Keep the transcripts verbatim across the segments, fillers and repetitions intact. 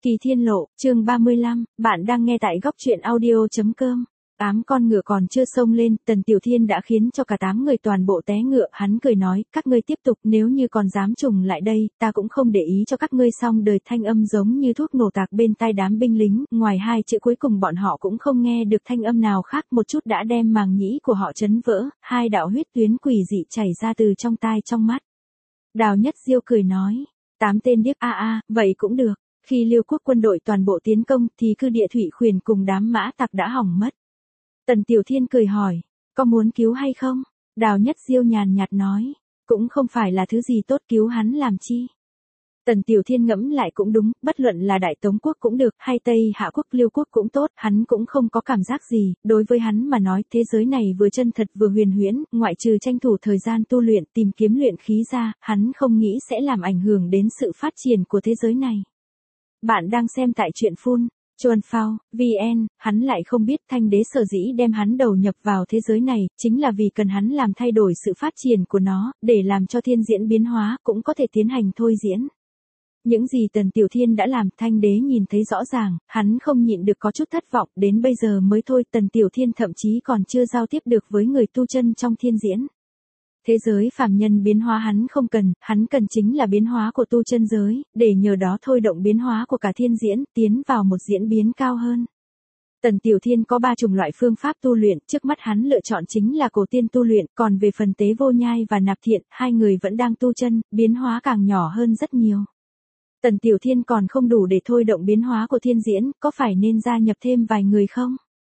Kỳ Thiên Lộ, chương ba mươi lăm, bạn đang nghe tại góc truyện audio.com. Tám con ngựa còn chưa xông lên, Tần Tiểu Thiên đã khiến cho cả tám người toàn bộ té ngựa, hắn cười nói, các ngươi tiếp tục, nếu như còn dám trùng lại đây, ta cũng không để ý cho các ngươi. Xong đời thanh âm giống như thuốc nổ tạc bên tai đám binh lính, ngoài hai chữ cuối cùng bọn họ cũng không nghe được thanh âm nào khác, một chút đã đem màng nhĩ của họ chấn vỡ, hai đạo huyết tuyến quỷ dị chảy ra từ trong tai trong mắt. Đào Nhất Diêu cười nói, tám tên điếc a a, vậy cũng được. Khi Liêu quốc quân đội toàn bộ tiến công thì cư địa Thủy Khuyển cùng đám mã tặc đã hỏng mất. Tần Tiểu Thiên cười hỏi, có muốn cứu hay không? Đào Nhất Diêu nhàn nhạt nói, cũng không phải là thứ gì tốt, cứu hắn làm chi? Tần Tiểu Thiên ngẫm lại cũng đúng, bất luận là Đại Tống quốc cũng được, hay Tây Hạ quốc, Liêu quốc cũng tốt, hắn cũng không có cảm giác gì. Đối với hắn mà nói, thế giới này vừa chân thật vừa huyền huyễn, ngoại trừ tranh thủ thời gian tu luyện, tìm kiếm luyện khí ra, hắn không nghĩ sẽ làm ảnh hưởng đến sự phát triển của thế giới này. Bạn đang xem tại truyện Phun, Chuan Phao, vê en, hắn lại không biết Thanh Đế sở dĩ đem hắn đầu nhập vào thế giới này, chính là vì cần hắn làm thay đổi sự phát triển của nó, để làm cho thiên diễn biến hóa, cũng có thể tiến hành thôi diễn. Những gì Tần Tiểu Thiên đã làm, Thanh Đế nhìn thấy rõ ràng, hắn không nhịn được có chút thất vọng, đến bây giờ mới thôi, Tần Tiểu Thiên thậm chí còn chưa giao tiếp được với người tu chân trong thiên diễn. Thế giới phàm nhân biến hóa hắn không cần, hắn cần chính là biến hóa của tu chân giới, để nhờ đó thôi động biến hóa của cả thiên diễn, tiến vào một diễn biến cao hơn. Tần Tiểu Thiên có ba chủng loại phương pháp tu luyện, trước mắt hắn lựa chọn chính là cổ tiên tu luyện, còn về phần Tế Vô Nhai và Nạp Thiện, hai người vẫn đang tu chân, biến hóa càng nhỏ hơn rất nhiều. Tần Tiểu Thiên còn không đủ để thôi động biến hóa của thiên diễn, có phải nên gia nhập thêm vài người không?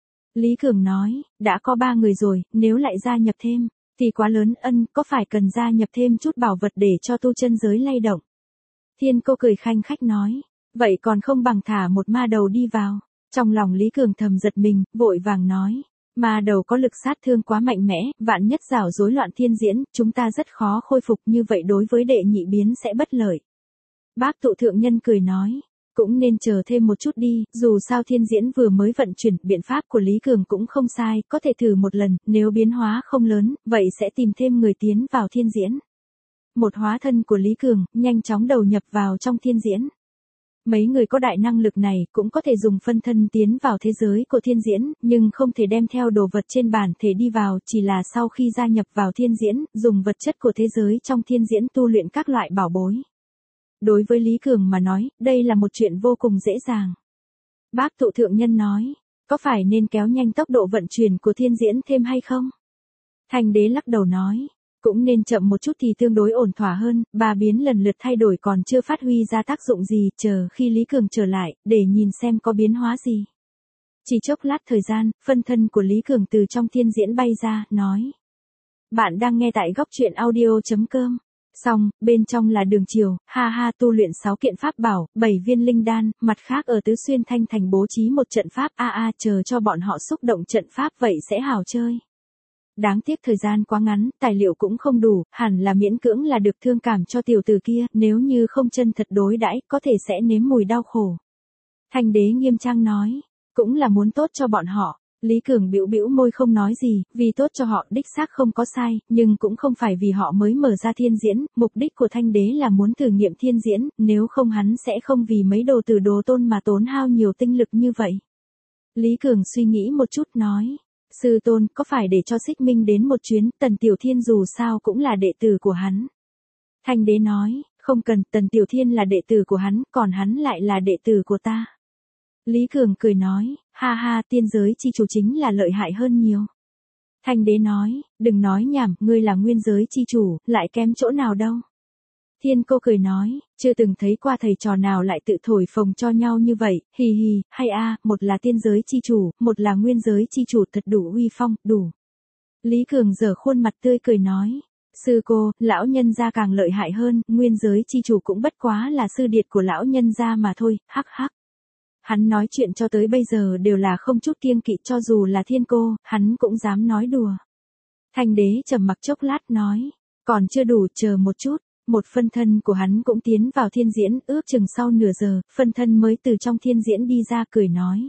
Lý Cường nói, đã có ba người rồi, nếu lại gia nhập thêm thì quá lớn ân, có phải cần gia nhập thêm chút bảo vật để cho tu chân giới lay động? Thiên Cô cười khanh khách nói, vậy còn không bằng thả một ma đầu đi vào. Trong lòng Lý Cường thầm giật mình, vội vàng nói, ma đầu có lực sát thương quá mạnh mẽ, vạn nhất rảo rối loạn thiên diễn, chúng ta rất khó khôi phục, như vậy đối với đệ nhị biến sẽ bất lợi. Bác Tụ Thượng Nhân cười nói, cũng nên chờ thêm một chút đi, dù sao thiên diễn vừa mới vận chuyển, biện pháp của Lý Cường cũng không sai, có thể thử một lần, nếu biến hóa không lớn, vậy sẽ tìm thêm người tiến vào thiên diễn. Một hóa thân của Lý Cường, nhanh chóng đầu nhập vào trong thiên diễn. Mấy người có đại năng lực này cũng có thể dùng phân thân tiến vào thế giới của thiên diễn, nhưng không thể đem theo đồ vật trên bản thể đi vào, chỉ là sau khi gia nhập vào thiên diễn, dùng vật chất của thế giới trong thiên diễn tu luyện các loại bảo bối. Đối với Lý Cường mà nói, đây là một chuyện vô cùng dễ dàng. Bác Tụ Thượng Nhân nói, có phải nên kéo nhanh tốc độ vận chuyển của thiên diễn thêm hay không? Thanh Đế lắc đầu nói, cũng nên chậm một chút thì tương đối ổn thỏa hơn, ba biến lần lượt thay đổi còn chưa phát huy ra tác dụng gì, chờ khi Lý Cường trở lại, để nhìn xem có biến hóa gì. Chỉ chốc lát thời gian, phân thân của Lý Cường từ trong thiên diễn bay ra, nói. Bạn đang nghe tại góc truyện audio.com. Xong, bên trong là Đường Triều, ha ha, tu luyện sáu kiện pháp bảo, bảy viên linh đan, mặt khác ở Tứ Xuyên Thanh Thành bố trí một trận pháp, a a, chờ cho bọn họ xúc động trận pháp vậy sẽ hào chơi. Đáng tiếc thời gian quá ngắn, tài liệu cũng không đủ, hẳn là miễn cưỡng là được, thương cảm cho tiểu tử kia, nếu như không chân thật đối đãi, có thể sẽ nếm mùi đau khổ. Thanh Đế nghiêm trang nói, cũng là muốn tốt cho bọn họ. Lý Cường bĩu bĩu môi không nói gì, vì tốt cho họ đích xác không có sai, nhưng cũng không phải vì họ mới mở ra thiên diễn, mục đích của Thanh Đế là muốn thử nghiệm thiên diễn, nếu không hắn sẽ không vì mấy đồ tử đồ tôn mà tốn hao nhiều tinh lực như vậy. Lý Cường suy nghĩ một chút nói, sư tôn, có phải để cho Xích Minh đến một chuyến, Tần Tiểu Thiên dù sao cũng là đệ tử của hắn. Thanh Đế nói, không cần, Tần Tiểu Thiên là đệ tử của hắn, còn hắn lại là đệ tử của ta. Lý Cường cười nói, ha ha, tiên giới chi chủ chính là lợi hại hơn nhiều. Thanh Đế nói, đừng nói nhảm, ngươi là nguyên giới chi chủ, lại kém chỗ nào đâu. Thiên Cô cười nói, chưa từng thấy qua thầy trò nào lại tự thổi phồng cho nhau như vậy, hì hì, hay a, một là tiên giới chi chủ, một là nguyên giới chi chủ, thật đủ uy phong, đủ. Lý Cường giở khuôn mặt tươi cười nói, sư cô, lão nhân gia càng lợi hại hơn, nguyên giới chi chủ cũng bất quá là sư điệt của lão nhân gia mà thôi, hắc hắc. Hắn nói chuyện cho tới bây giờ đều là không chút kiêng kỵ, cho dù là Thiên Cô, hắn cũng dám nói đùa. Thanh Đế trầm mặc chốc lát nói, còn chưa đủ, chờ một chút. Một phân thân của hắn cũng tiến vào thiên diễn, ước chừng sau nửa giờ, phân thân mới từ trong thiên diễn đi ra, cười nói.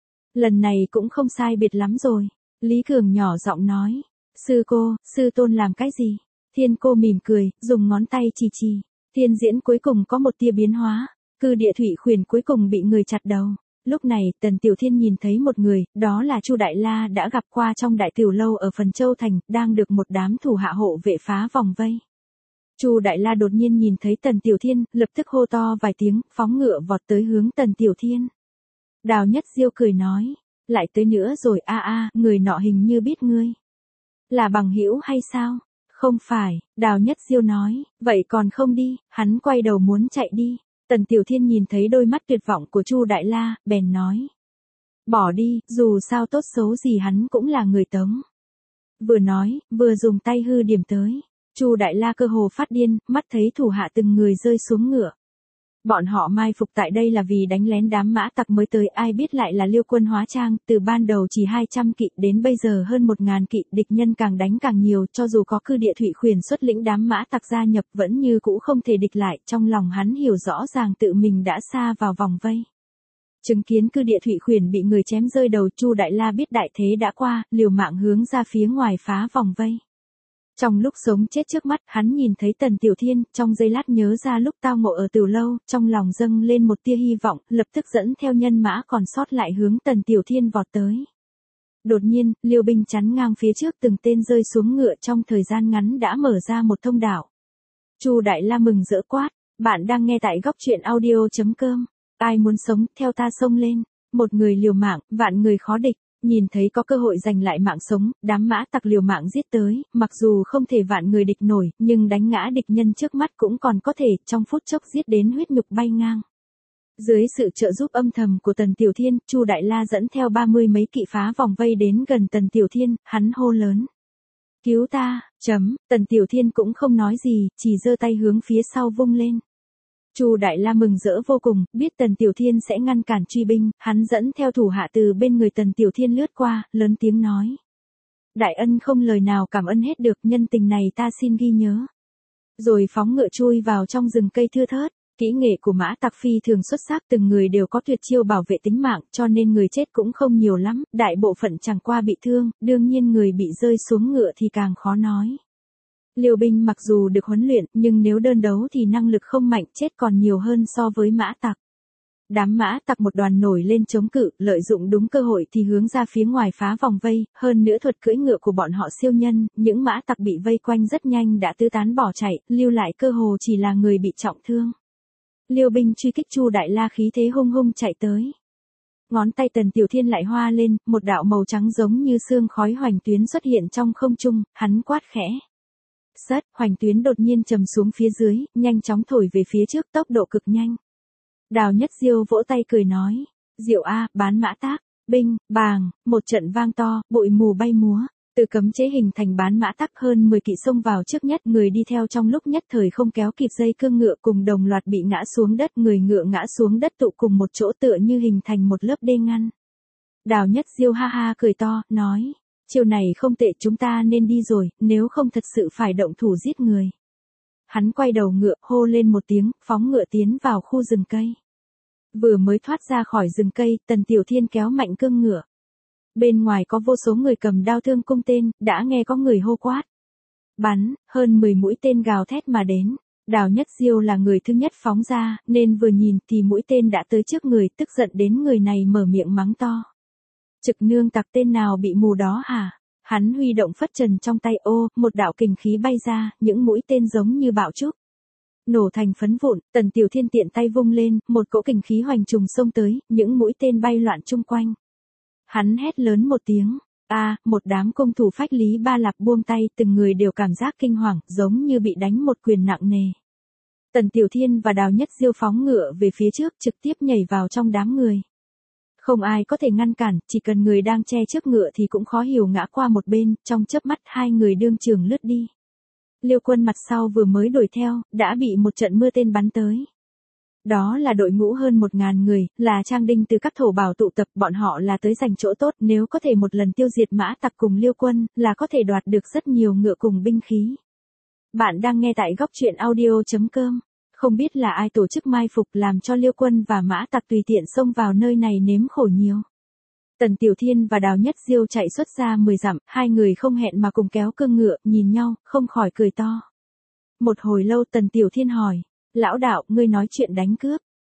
Lần này cũng không sai biệt lắm rồi. Lý Cường nhỏ giọng nói, sư cô, sư tôn làm cái gì? Thiên Cô mỉm cười, dùng ngón tay chỉ chỉ. Thiên diễn cuối cùng có một tia biến hóa. Cư địa thủy khuyển cuối cùng bị người chặt đầu. Lúc này, Tần Tiểu Thiên nhìn thấy một người, đó là Chu Đại La đã gặp qua trong đại tiểu lâu ở phần Châu Thành, đang được một đám thủ hạ hộ vệ phá vòng vây. Chu Đại La đột nhiên nhìn thấy Tần Tiểu Thiên, lập tức hô to vài tiếng, phóng ngựa vọt tới hướng Tần Tiểu Thiên. Đào Nhất Diêu cười nói, lại tới nữa rồi a a, người nọ hình như biết ngươi. Là bằng hữu hay sao? Không phải, Đào Nhất Diêu nói, vậy còn không đi, hắn quay đầu muốn chạy đi. Tần Tiểu Thiên nhìn thấy đôi mắt tuyệt vọng của Chu Đại La, bèn nói. Bỏ đi, dù sao tốt xấu gì hắn cũng là người Tống. Vừa nói, vừa dùng tay hư điểm tới. Chu Đại La cơ hồ phát điên, mắt thấy thủ hạ từng người rơi xuống ngựa. Bọn họ mai phục tại đây là vì đánh lén đám mã tặc mới tới, ai biết lại là Liêu quân hóa trang, từ ban đầu chỉ hai trăm kỵ đến bây giờ hơn một ngàn kỵ, địch nhân càng đánh càng nhiều, cho dù có cư địa thủy khuyển xuất lĩnh đám mã tặc gia nhập vẫn như cũ không thể địch lại, trong lòng hắn hiểu rõ ràng tự mình đã sa vào vòng vây. Chứng kiến cư địa thủy khuyển bị người chém rơi đầu, Chu Đại La biết đại thế đã qua, liều mạng hướng ra phía ngoài phá vòng vây. Trong lúc sống chết trước mắt, hắn nhìn thấy Tần Tiểu Thiên, trong giây lát nhớ ra lúc tao ngộ ở Tử Lâu, trong lòng dâng lên một tia hy vọng, lập tức dẫn theo nhân mã còn sót lại hướng Tần Tiểu Thiên vọt tới. Đột nhiên, Liêu binh chắn ngang phía trước, từng tên rơi xuống ngựa, trong thời gian ngắn đã mở ra một thông đạo. Chu Đại La mừng rỡ quát, bạn đang nghe tại góc truyện audio chấm com, ai muốn sống, theo ta xông lên, một người liều mạng, vạn người khó địch. Nhìn thấy có cơ hội giành lại mạng sống, đám mã tặc liều mạng giết tới, mặc dù không thể vạn người địch nổi, nhưng đánh ngã địch nhân trước mắt cũng còn có thể, trong phút chốc giết đến huyết nhục bay ngang. Dưới sự trợ giúp âm thầm của Tần Tiểu Thiên, Chu Đại La dẫn theo ba mươi mấy kỵ phá vòng vây đến gần Tần Tiểu Thiên, hắn hô lớn. Cứu ta, chấm, Tần Tiểu Thiên cũng không nói gì, chỉ giơ tay hướng phía sau vung lên. Chu Đại La mừng rỡ vô cùng, biết Tần Tiểu Thiên sẽ ngăn cản truy binh, hắn dẫn theo thủ hạ từ bên người Tần Tiểu Thiên lướt qua, lớn tiếng nói. Đại ân không lời nào cảm ơn hết được, nhân tình này ta xin ghi nhớ. Rồi phóng ngựa chui vào trong rừng cây thưa thớt, kỹ nghệ của mã tặc phi thường xuất sắc, từng người đều có tuyệt chiêu bảo vệ tính mạng, cho nên người chết cũng không nhiều lắm, đại bộ phận chẳng qua bị thương, đương nhiên người bị rơi xuống ngựa thì càng khó nói. Liêu binh mặc dù được huấn luyện, nhưng nếu đơn đấu thì năng lực không mạnh, chết còn nhiều hơn so với mã tặc. Đám mã tặc một đoàn nổi lên chống cự, lợi dụng đúng cơ hội thì hướng ra phía ngoài phá vòng vây, hơn nữa thuật cưỡi ngựa của bọn họ siêu nhân, những mã tặc bị vây quanh rất nhanh đã tứ tán bỏ chạy, lưu lại cơ hồ chỉ là người bị trọng thương. Liêu binh truy kích, Chu Đại La khí thế hung hung chạy tới. Ngón tay Tần Tiểu Thiên lại hoa lên, một đạo màu trắng giống như sương khói hoành tuyến xuất hiện trong không trung, hắn quát khẽ. Sất, hoành tuyến đột nhiên trầm xuống phía dưới, nhanh chóng thổi về phía trước, tốc độ cực nhanh. Đào Nhất Diêu vỗ tay cười nói, Diệu a, bán mã tác, binh, bàng, một trận vang to, bụi mù bay múa, từ cấm chế hình thành bán mã tắc, hơn mười kỵ xông vào trước nhất, người đi theo trong lúc nhất thời không kéo kịp dây cương ngựa cùng đồng loạt bị ngã xuống đất, người ngựa ngã xuống đất tụ cùng một chỗ tựa như hình thành một lớp đê ngăn. Đào Nhất Diêu ha ha cười to, nói. Chiều này không tệ, chúng ta nên đi rồi, nếu không thật sự phải động thủ giết người. Hắn quay đầu ngựa, hô lên một tiếng, phóng ngựa tiến vào khu rừng cây. Vừa mới thoát ra khỏi rừng cây, Tần Tiểu Thiên kéo mạnh cương ngựa. Bên ngoài có vô số người cầm đao thương cung tên, đã nghe có người hô quát. Bắn, hơn mười mũi tên gào thét mà đến. Đào Nhất Diêu là người thứ nhất phóng ra, nên vừa nhìn thì mũi tên đã tới trước người, tức giận đến người này mở miệng mắng to. Trực nương tặc, tên nào bị mù đó hả? Hắn huy động phất trần trong tay, ô, một đạo kình khí bay ra, những mũi tên giống như bạo trúc. Nổ thành phấn vụn, Tần Tiểu Thiên tiện tay vung lên, một cỗ kình khí hoành trùng xông tới, những mũi tên bay loạn chung quanh. Hắn hét lớn một tiếng, a, một đám công thủ phách Lý Ba Lạp buông tay, từng người đều cảm giác kinh hoàng, giống như bị đánh một quyền nặng nề. Tần Tiểu Thiên và Đào Nhất Diêu phóng ngựa về phía trước, trực tiếp nhảy vào trong đám người. Không ai có thể ngăn cản, chỉ cần người đang che trước ngựa thì cũng khó hiểu ngã qua một bên, trong chớp mắt hai người đương trường lướt đi. Liêu quân mặt sau vừa mới đuổi theo, đã bị một trận mưa tên bắn tới. Đó là đội ngũ hơn một ngàn người, là trang đinh từ các thổ bảo tụ tập, bọn họ là tới giành chỗ tốt, nếu có thể một lần tiêu diệt mã tặc cùng Liêu quân, là có thể đoạt được rất nhiều ngựa cùng binh khí. Bạn đang nghe tại góc truyện audio chấm com. Không biết là ai tổ chức mai phục làm cho Liêu quân và mã tặc tùy tiện xông vào nơi này nếm khổ nhiều. Tần Tiểu Thiên và Đào Nhất Diêu chạy xuất ra mười dặm, hai người không hẹn mà cùng kéo cương ngựa, nhìn nhau, không khỏi cười to. Một hồi lâu Tần Tiểu Thiên hỏi, lão đạo, ngươi nói chuyện đánh cướp,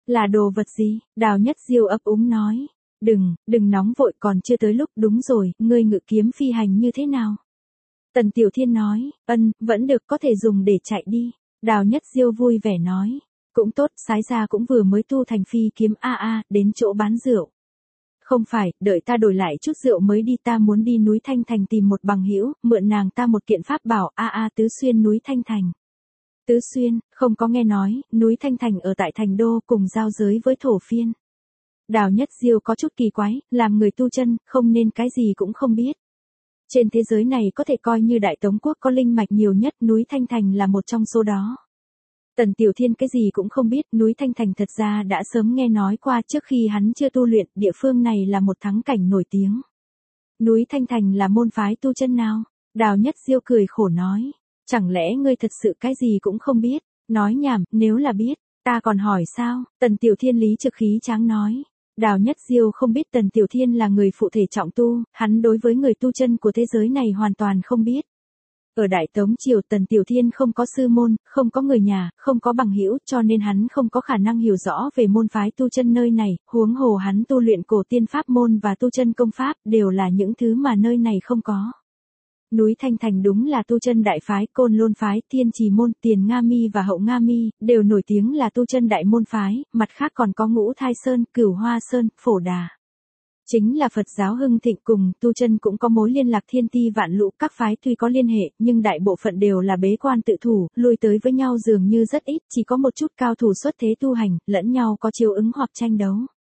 Là đồ vật gì? Đào Nhất Diêu ấp úng nói. Đừng, đừng nóng vội, còn chưa tới lúc. Đúng rồi, ngươi ngự kiếm phi hành như thế nào? Tần Tiểu Thiên nói, ân, vẫn được, có thể dùng để chạy đi. Đào Nhất Diêu vui vẻ nói. Cũng tốt, Sái gia cũng vừa mới tu thành phi kiếm a a, đến chỗ bán rượu. Không phải, đợi ta đổi lại chút rượu mới đi, ta muốn đi núi Thanh Thành tìm một bằng hữu, mượn nàng ta một kiện pháp bảo a a Tứ Xuyên núi Thanh Thành. Tứ Xuyên, không có nghe nói, núi Thanh Thành ở tại Thành Đô cùng giao giới với Thổ Phiên. Đào Nhất Diêu có chút kỳ quái, làm người tu chân, không nên cái gì cũng không biết. Trên thế giới này có thể coi như Đại Tống Quốc có linh mạch nhiều nhất, núi Thanh Thành là một trong số đó. Tần Tiểu Thiên cái gì cũng không biết, núi Thanh Thành thật ra đã sớm nghe nói qua trước khi hắn chưa tu luyện, địa phương này là một thắng cảnh nổi tiếng. Núi Thanh Thành là môn phái tu chân nào? Đào Nhất Diêu cười khổ nói. Chẳng lẽ ngươi thật sự cái gì cũng không biết? Nói nhảm, nếu là biết, ta còn hỏi sao? Tần Tiểu Thiên lý trực khí tráng nói. Đào Nhất Diêu không biết Tần Tiểu Thiên là người phụ thể trọng tu, hắn đối với người tu chân của thế giới này hoàn toàn không biết. Ở Đại Tống Triều Tần Tiểu Thiên không có sư môn, không có người nhà, không có bằng hữu, cho nên hắn không có khả năng hiểu rõ về môn phái tu chân nơi này, huống hồ hắn tu luyện cổ tiên pháp môn và tu chân công pháp, đều là những thứ mà nơi này không có. Núi Thanh Thành đúng là tu chân đại phái, Côn Lôn phái, Thiên Trì môn, Tiền Nga Mi và Hậu Nga Mi, đều nổi tiếng là tu chân đại môn phái, mặt khác còn có Ngũ Thai Sơn, Cửu Hoa Sơn, Phổ Đà. Chính là Phật giáo hưng thịnh, cùng tu chân cũng có mối liên lạc thiên ti vạn lũ, các phái tuy có liên hệ, nhưng đại bộ phận đều là bế quan tự thủ, lui tới với nhau dường như rất ít, chỉ có một chút cao thủ xuất thế tu hành, lẫn nhau có chiếu ứng hoặc tranh đấu.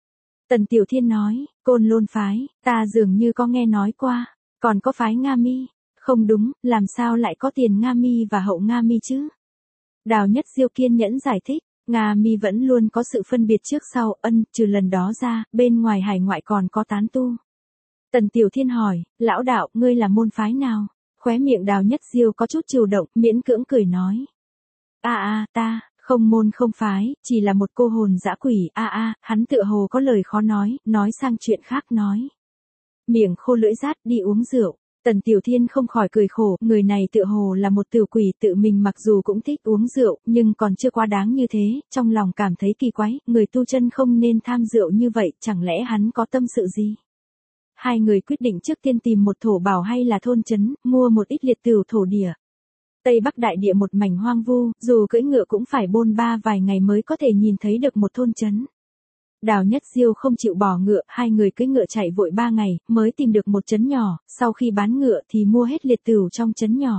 Tần Tiểu Thiên nói, Côn Lôn phái, ta dường như có nghe nói qua, còn có phái Nga Mi. Không đúng, làm sao lại có Tiền Nga Mi và Hậu Nga Mi chứ? Đào Nhất Diêu kiên nhẫn giải thích, Nga Mi vẫn luôn có sự phân biệt trước sau, ân, trừ lần đó ra, bên ngoài hải ngoại còn có tán tu. Tần Tiểu Thiên hỏi, lão đạo, ngươi là môn phái nào? Khóe miệng Đào Nhất Diêu có chút trừu động, miễn cưỡng cười nói. A a, ta, không môn không phái, chỉ là một cô hồn dã quỷ, a a, hắn tựa hồ có lời khó nói, nói sang chuyện khác nói. Miệng khô lưỡi rát, đi uống rượu. Tần Tiểu Thiên không khỏi cười khổ, người này tựa hồ là một tiểu quỷ, tự mình mặc dù cũng thích uống rượu, nhưng còn chưa quá đáng như thế, trong lòng cảm thấy kỳ quái, người tu chân không nên tham rượu như vậy, chẳng lẽ hắn có tâm sự gì? Hai người quyết định trước tiên tìm một thổ bảo hay là thôn trấn, mua một ít liệt tửu thổ địa. Tây Bắc đại địa một mảnh hoang vu, dù cưỡi ngựa cũng phải bôn ba vài ngày mới có thể nhìn thấy được một thôn trấn. Đào Nhất Diêu không chịu bỏ ngựa, hai người cưỡi ngựa chạy vội ba ngày, mới tìm được một trấn nhỏ, sau khi bán ngựa thì mua hết liệt tửu trong trấn nhỏ.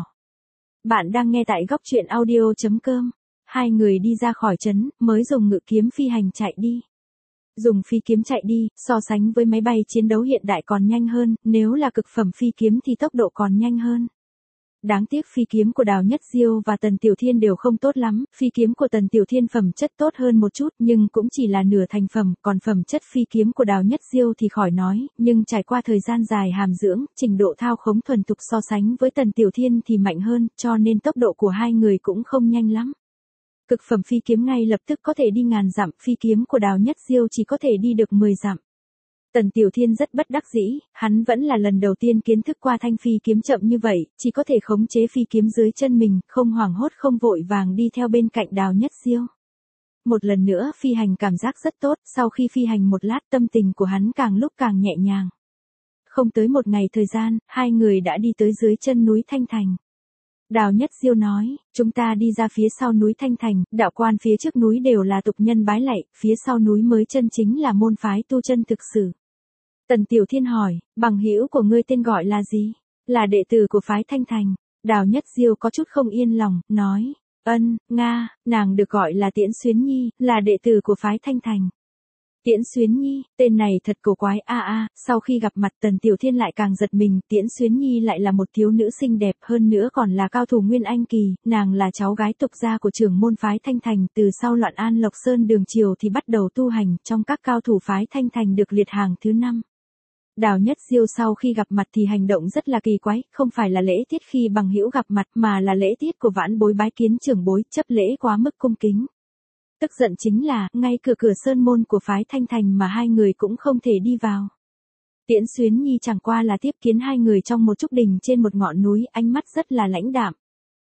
Bạn đang nghe tại góc truyện audio chấm com. Hai người đi ra khỏi trấn, mới dùng ngự kiếm phi hành chạy đi. Dùng phi kiếm chạy đi, so sánh với máy bay chiến đấu hiện đại còn nhanh hơn, nếu là cực phẩm phi kiếm thì tốc độ còn nhanh hơn. Đáng tiếc phi kiếm của Đào Nhất Diêu và Tần Tiểu Thiên đều không tốt lắm, phi kiếm của Tần Tiểu Thiên phẩm chất tốt hơn một chút nhưng cũng chỉ là nửa thành phẩm, còn phẩm chất phi kiếm của Đào Nhất Diêu thì khỏi nói, nhưng trải qua thời gian dài hàm dưỡng, trình độ thao khống thuần thục so sánh với Tần Tiểu Thiên thì mạnh hơn, cho nên tốc độ của hai người cũng không nhanh lắm. Cực phẩm phi kiếm ngay lập tức có thể đi ngàn dặm, phi kiếm của Đào Nhất Diêu chỉ có thể đi được mười dặm. Tần Tiểu Thiên rất bất đắc dĩ, hắn vẫn là lần đầu tiên kiến thức qua thanh phi kiếm chậm như vậy, chỉ có thể khống chế phi kiếm dưới chân mình, không hoảng hốt không vội vàng đi theo bên cạnh Đào Nhất Diêu. Một lần nữa phi hành cảm giác rất tốt, sau khi phi hành một lát tâm tình của hắn càng lúc càng nhẹ nhàng. Không tới một ngày thời gian, hai người đã đi tới dưới chân núi Thanh Thành. Đào Nhất Diêu nói, chúng ta đi ra phía sau núi Thanh Thành, đạo quan phía trước núi đều là tục nhân bái lạy, phía sau núi mới chân chính là môn phái tu chân thực sự. Tần Tiểu Thiên hỏi, bằng hữu của ngươi tên gọi là gì? Là đệ tử của phái Thanh Thành. Đào Nhất Diêu có chút không yên lòng, nói, ân, Nga, nàng được gọi là Tiễn Xuyến Nhi, là đệ tử của phái Thanh Thành. Tiễn Xuyến Nhi, tên này thật cổ quái a a, sau khi gặp mặt Tần Tiểu Thiên lại càng giật mình, Tiễn Xuyến Nhi lại là một thiếu nữ xinh đẹp, hơn nữa còn là cao thủ Nguyên Anh kỳ, nàng là cháu gái tục gia của trưởng môn phái Thanh Thành, từ sau loạn An Lộc Sơn đường triều thì bắt đầu tu hành, trong các cao thủ phái Thanh Thành được liệt hàng thứ năm. Đào Nhất Diêu sau khi gặp mặt thì hành động rất là kỳ quái, không phải là lễ tiết khi bằng hữu gặp mặt mà là lễ tiết của vãn bối bái kiến trưởng bối, chấp lễ quá mức cung kính. Tức giận chính là, ngay cửa cửa sơn môn của phái Thanh Thành mà hai người cũng không thể đi vào. Tiễn Xuyến Nhi chẳng qua là tiếp kiến hai người trong một trúc đình trên một ngọn núi, ánh mắt rất là lãnh đạm.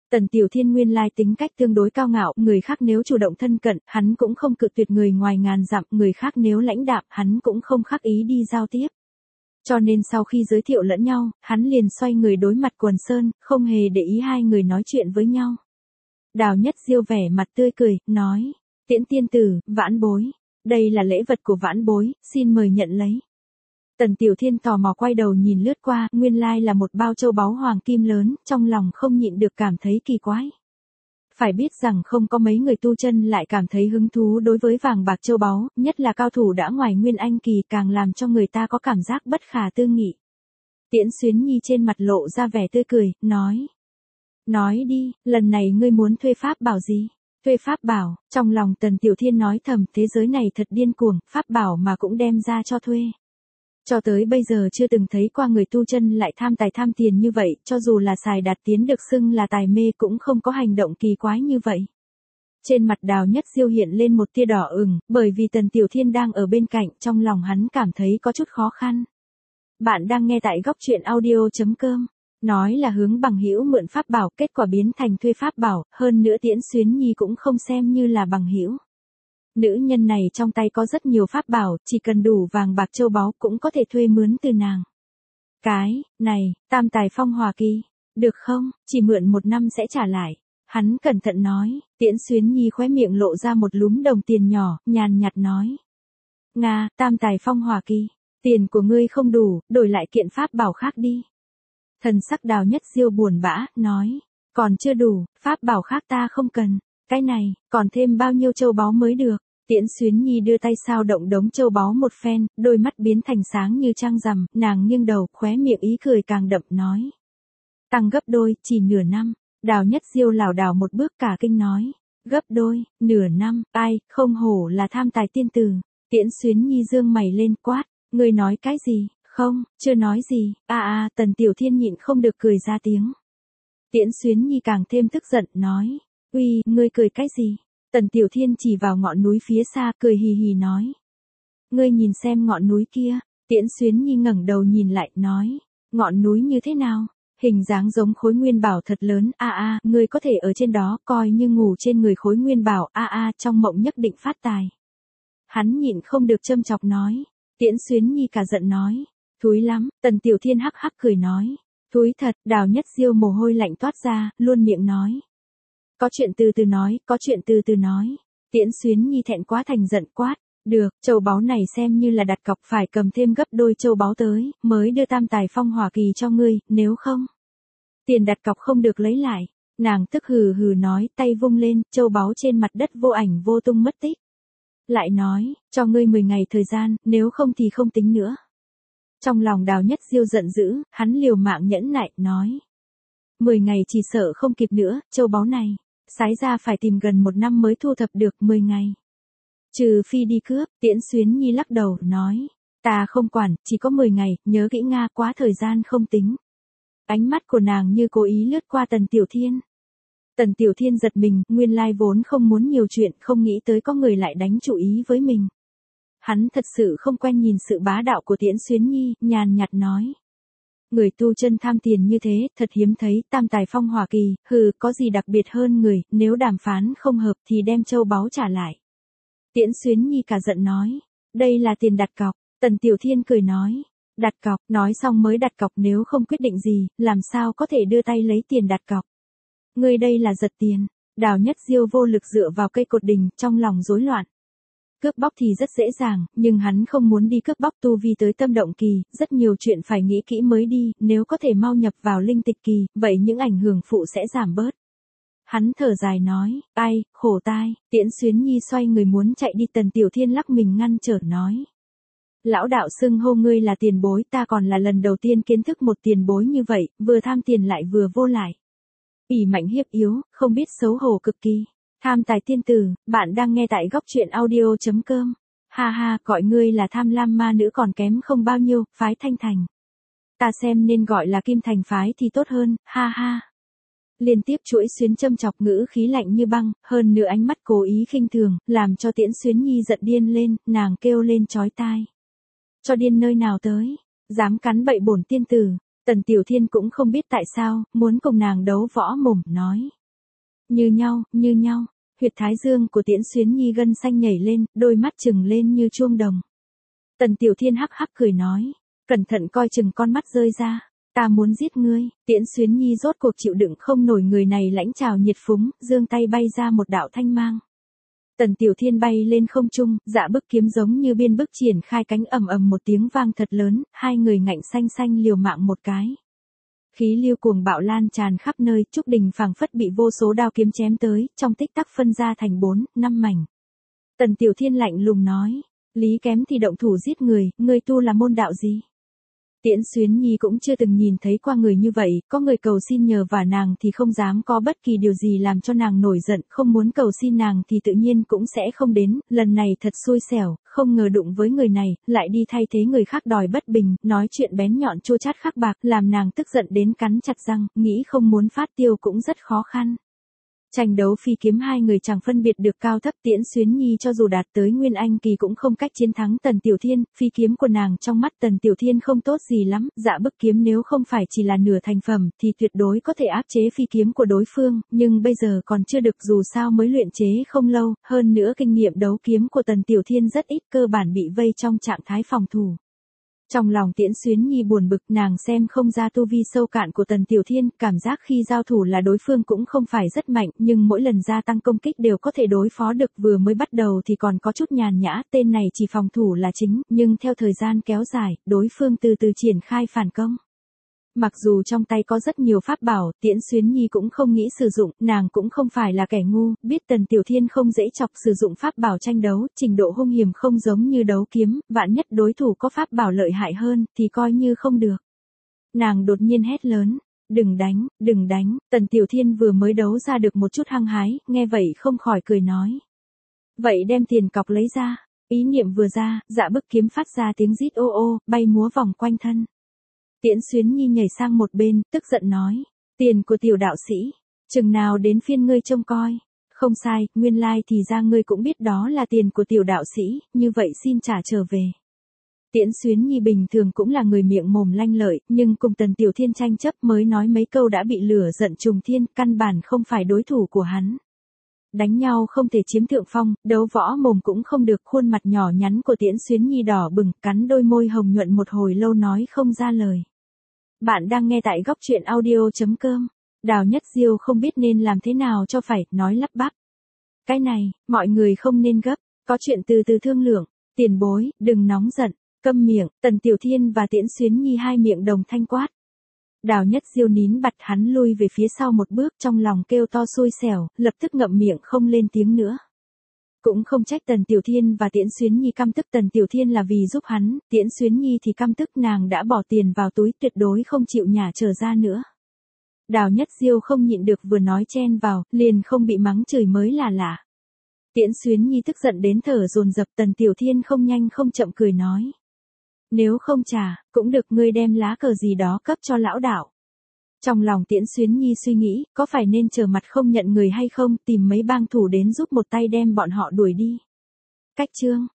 Tần Tiểu Thiên nguyên lai tính cách tương đối cao ngạo, người khác nếu chủ động thân cận, hắn cũng không cự tuyệt người ngoài ngàn dặm, người khác nếu lãnh đạm, hắn cũng không khắc ý đi giao tiếp. Cho nên sau khi giới thiệu lẫn nhau, hắn liền xoay người đối mặt Quần Sơn, không hề để ý hai người nói chuyện với nhau. Đào Nhất Diêu vẻ mặt tươi cười, nói, Tiễn tiên tử, vãn bối, đây là lễ vật của vãn bối, xin mời nhận lấy. Tần Tiểu Thiên tò mò quay đầu nhìn lướt qua, nguyên lai là một bao châu báu hoàng kim lớn, trong lòng không nhịn được cảm thấy kỳ quái. Phải biết rằng không có mấy người tu chân lại cảm thấy hứng thú đối với vàng bạc châu báu, nhất là cao thủ đã ngoài nguyên anh kỳ càng làm cho người ta có cảm giác bất khả tư nghị. Tiễn Xuyến Nhi trên mặt lộ ra vẻ tươi cười, nói. Nói đi, lần này ngươi muốn thuê pháp bảo gì? Thuê pháp bảo, trong lòng Tần Tiểu Thiên nói thầm, thế giới này thật điên cuồng, pháp bảo mà cũng đem ra cho thuê. Cho tới bây giờ chưa từng thấy qua người tu chân lại tham tài tham tiền như vậy, cho dù là xài đạt tiến được xưng là tài mê cũng không có hành động kỳ quái như vậy. Trên mặt Đào Nhất Diêu hiện lên một tia đỏ ửng, bởi vì Tần Tiểu Thiên đang ở bên cạnh, trong lòng hắn cảm thấy có chút khó khăn. Bạn đang nghe tại góc truyện audio chấm com. Nói là hướng bằng hữu mượn pháp bảo, kết quả biến thành thuê pháp bảo, hơn nữa Tiễn Xuyến Nhi cũng không xem như là bằng hữu. Nữ nhân này trong tay có rất nhiều pháp bảo, chỉ cần đủ vàng bạc châu báu cũng có thể thuê mướn từ nàng. Cái, này, tam tài phong hòa kỳ, được không, chỉ mượn một năm sẽ trả lại. Hắn cẩn thận nói, Tiễn Xuyến Nhi khóe miệng lộ ra một lúm đồng tiền nhỏ, nhàn nhạt nói. Nga, tam tài phong hòa kỳ, tiền của ngươi không đủ, đổi lại kiện pháp bảo khác đi. Thần sắc Đào Nhất Diêu buồn bã, nói, còn chưa đủ, pháp bảo khác ta không cần, cái này, còn thêm bao nhiêu châu báu mới được. Tiễn Xuyến Nhi đưa tay sao động đống châu báu một phen, đôi mắt biến thành sáng như trăng rằm, nàng nghiêng đầu, khóe miệng ý cười càng đậm nói. Tăng gấp đôi, chỉ nửa năm, Đào Nhất Diêu lảo đảo một bước cả kinh nói. Gấp đôi, nửa năm, ai, không hổ là tham tài tiên tử. Tiễn Xuyến Nhi dương mày lên quát, ngươi nói cái gì, không, chưa nói gì, a a Tần Tiểu Thiên nhịn không được cười ra tiếng. Tiễn Xuyến Nhi càng thêm tức giận, nói, uy, ngươi cười cái gì? Tần Tiểu Thiên chỉ vào ngọn núi phía xa, cười hì hì nói. Ngươi nhìn xem ngọn núi kia, Tiễn Xuyến Nhi ngẩng đầu nhìn lại, nói. Ngọn núi như thế nào? Hình dáng giống khối nguyên bảo thật lớn, a a, ngươi có thể ở trên đó, coi như ngủ trên người khối nguyên bảo, a a, trong mộng nhất định phát tài. Hắn nhịn không được châm chọc nói. Tiễn Xuyến Nhi cả giận nói. Thúi lắm, Tần Tiểu Thiên hắc hắc cười nói. Thúi thật, Đào Nhất Diêu mồ hôi lạnh toát ra, luôn miệng nói. Có chuyện từ từ nói, có chuyện từ từ nói. Tiễn Xuyến Nhi thẹn quá thành giận quát. Được, châu báu này xem như là đặt cọc, phải cầm thêm gấp đôi châu báu tới, mới đưa tam tài phong hỏa kỳ cho ngươi, nếu không. Tiền đặt cọc không được lấy lại. Nàng tức hừ hừ nói, tay vung lên, châu báu trên mặt đất vô ảnh vô tung mất tích. Lại nói, cho ngươi mười ngày thời gian, nếu không thì không tính nữa. Trong lòng Đào Nhất Diêu giận dữ, hắn liều mạng nhẫn nại, nói. mười ngày chỉ sợ không kịp nữa, châu báu này. Sái ra phải tìm gần một năm mới thu thập được mười ngày. Trừ phi đi cướp, Tiễn Xuyến Nhi lắc đầu, nói. Ta không quản, chỉ có mười ngày, nhớ kỹ Nga, quá thời gian không tính. Ánh mắt của nàng như cố ý lướt qua Tần Tiểu Thiên. Tần Tiểu Thiên giật mình, nguyên lai vốn không muốn nhiều chuyện, không nghĩ tới có người lại đánh chủ ý với mình. Hắn thật sự không quen nhìn sự bá đạo của Tiễn Xuyến Nhi, nhàn nhạt nói. Người tu chân tham tiền như thế, thật hiếm thấy, tam tài phong hỏa kỳ, hừ, có gì đặc biệt hơn người, nếu đàm phán không hợp thì đem châu báu trả lại. Tiễn Xuyến Nhi cả giận nói, đây là tiền đặt cọc. Tần Tiểu Thiên cười nói, đặt cọc, nói xong mới đặt cọc, nếu không quyết định gì, làm sao có thể đưa tay lấy tiền đặt cọc. Ngươi đây là giật tiền. Đào Nhất Diêu vô lực dựa vào cây cột đình, trong lòng rối loạn. Cướp bóc thì rất dễ dàng, nhưng hắn không muốn đi cướp bóc tu vi tới tâm động kỳ, rất nhiều chuyện phải nghĩ kỹ mới đi, nếu có thể mau nhập vào linh tịch kỳ, vậy những ảnh hưởng phụ sẽ giảm bớt. Hắn thở dài nói, ai, khổ tai. Tiễn Xuyến Nhi xoay người muốn chạy đi, Tần Tiểu Thiên lắc mình ngăn trở nói. Lão đạo xưng hô ngươi là tiền bối, ta còn là lần đầu tiên kiến thức một tiền bối như vậy, vừa tham tiền lại vừa vô lại. ỷ mạnh hiếp yếu, không biết xấu hổ cực kỳ. Tham tài tiên tử, bạn đang nghe tại góc truyện audio chấm com. Ha ha, gọi ngươi là tham lam ma nữ còn kém không bao nhiêu, phái Thanh Thành. Ta xem nên gọi là Kim Thành phái thì tốt hơn, ha ha. Liên tiếp chuỗi xuyến châm chọc, ngữ khí lạnh như băng, hơn nữa ánh mắt cố ý khinh thường, làm cho Tiễn Xuyến Nhi giận điên lên, nàng kêu lên chói tai. Cho điên nơi nào tới, dám cắn bậy bổn tiên tử. Tần Tiểu Thiên cũng không biết tại sao, muốn cùng nàng đấu võ mồm, nói. Như nhau, như nhau. Huyệt thái dương của Tiễn Xuyến Nhi gân xanh nhảy lên, đôi mắt trừng lên như chuông đồng. Tần Tiểu Thiên hắc hắc cười nói, cẩn thận coi chừng con mắt rơi ra. Ta muốn giết ngươi. Tiễn Xuyến Nhi rốt cuộc chịu đựng không nổi người này lãnh trào nhiệt phúng, giương tay bay ra một đạo thanh mang. Tần Tiểu Thiên bay lên không trung, dạ bức kiếm giống như biên bức triển khai cánh, ầm ầm một tiếng vang thật lớn, hai người ngạnh xanh xanh liều mạng một cái. Khí lưu cuồng bạo lan tràn khắp nơi, Trúc Đình phảng phất bị vô số đao kiếm chém tới, trong tích tắc phân ra thành bốn, năm mảnh. Tần Tiểu Thiên lạnh lùng nói, lý kém thì động thủ giết người, ngươi tu là môn đạo gì? Tiễn Xuyến Nhi cũng chưa từng nhìn thấy qua người như vậy, có người cầu xin nhờ vả nàng thì không dám có bất kỳ điều gì làm cho nàng nổi giận, không muốn cầu xin nàng thì tự nhiên cũng sẽ không đến, lần này thật xui xẻo, không ngờ đụng với người này, lại đi thay thế người khác đòi bất bình, nói chuyện bén nhọn chua chát khắc bạc, làm nàng tức giận đến cắn chặt răng, nghĩ không muốn phát tiêu cũng rất khó khăn. Tranh đấu phi kiếm hai người chẳng phân biệt được cao thấp, Tiễn Xuyến Nhi cho dù đạt tới Nguyên Anh kỳ cũng không cách chiến thắng Tần Tiểu Thiên, phi kiếm của nàng trong mắt Tần Tiểu Thiên không tốt gì lắm, dạ bức kiếm nếu không phải chỉ là nửa thành phẩm thì tuyệt đối có thể áp chế phi kiếm của đối phương, nhưng bây giờ còn chưa được, dù sao mới luyện chế không lâu, hơn nữa kinh nghiệm đấu kiếm của Tần Tiểu Thiên rất ít, cơ bản bị vây trong trạng thái phòng thủ. Trong lòng Tiễn Xuyến Nhi buồn bực, nàng xem không ra tu vi sâu cạn của Tần Tiểu Thiên, cảm giác khi giao thủ là đối phương cũng không phải rất mạnh, nhưng mỗi lần gia tăng công kích đều có thể đối phó được, vừa mới bắt đầu thì còn có chút nhàn nhã, tên này chỉ phòng thủ là chính, nhưng theo thời gian kéo dài, đối phương từ từ triển khai phản công. Mặc dù trong tay có rất nhiều pháp bảo, Tiễn Xuyến Nhi cũng không nghĩ sử dụng, nàng cũng không phải là kẻ ngu, biết Tần Tiểu Thiên không dễ chọc sử dụng pháp bảo tranh đấu, trình độ hung hiểm không giống như đấu kiếm, vạn nhất đối thủ có pháp bảo lợi hại hơn, thì coi như không được. Nàng đột nhiên hét lớn, đừng đánh, đừng đánh, Tần Tiểu Thiên vừa mới đấu ra được một chút hăng hái, nghe vậy không khỏi cười nói. Vậy đem tiền cọc lấy ra, ý niệm vừa ra, dạ bức kiếm phát ra tiếng rít ô ô, bay múa vòng quanh thân. Tiễn Xuyến Nhi nhảy sang một bên, tức giận nói, tiền của tiểu đạo sĩ, chừng nào đến phiên ngươi trông coi. Không sai, nguyên lai thì ra ngươi cũng biết đó là tiền của tiểu đạo sĩ, như vậy xin trả trở về. Tiễn Xuyến Nhi bình thường cũng là người miệng mồm lanh lợi, nhưng cùng Tần Tiểu Thiên tranh chấp mới nói mấy câu đã bị lửa giận trùng thiên, căn bản không phải đối thủ của hắn. Đánh nhau không thể chiếm thượng phong, đấu võ mồm cũng không được, khuôn mặt nhỏ nhắn của Tiễn Xuyến Nhi đỏ bừng, cắn đôi môi hồng nhuận một hồi lâu nói không ra lời. Bạn đang nghe tại góc truyện audio chấm com. Đào Nhất Diêu không biết nên làm thế nào cho phải, nói lắp bắp. Cái này, mọi người không nên gấp, có chuyện từ từ thương lượng, tiền bối, đừng nóng giận, câm miệng, Tần Tiểu Thiên và Tiễn Xuyến Nhi hai miệng đồng thanh quát. Đào Nhất Diêu nín bặt, hắn lui về phía sau một bước, trong lòng kêu to xui xẻo, lập tức ngậm miệng không lên tiếng nữa. Cũng không trách Tần Tiểu Thiên và Tiễn Xuyến Nhi căm tức, Tần Tiểu Thiên là vì giúp hắn, Tiễn Xuyến Nhi thì căm tức nàng đã bỏ tiền vào túi, tuyệt đối không chịu nhả trở ra nữa. Đào Nhất Diêu không nhịn được vừa nói chen vào, liền không bị mắng chửi mới là lạ. Tiễn Xuyến Nhi tức giận đến thở dồn dập, Tần Tiểu Thiên không nhanh không chậm cười nói. Nếu không trả, cũng được, ngươi đem lá cờ gì đó cấp cho lão đạo. Trong lòng Tiễn Xuyến Nhi suy nghĩ, có phải nên trở mặt không nhận người hay không, tìm mấy bang thủ đến giúp một tay đem bọn họ đuổi đi. Cách chương,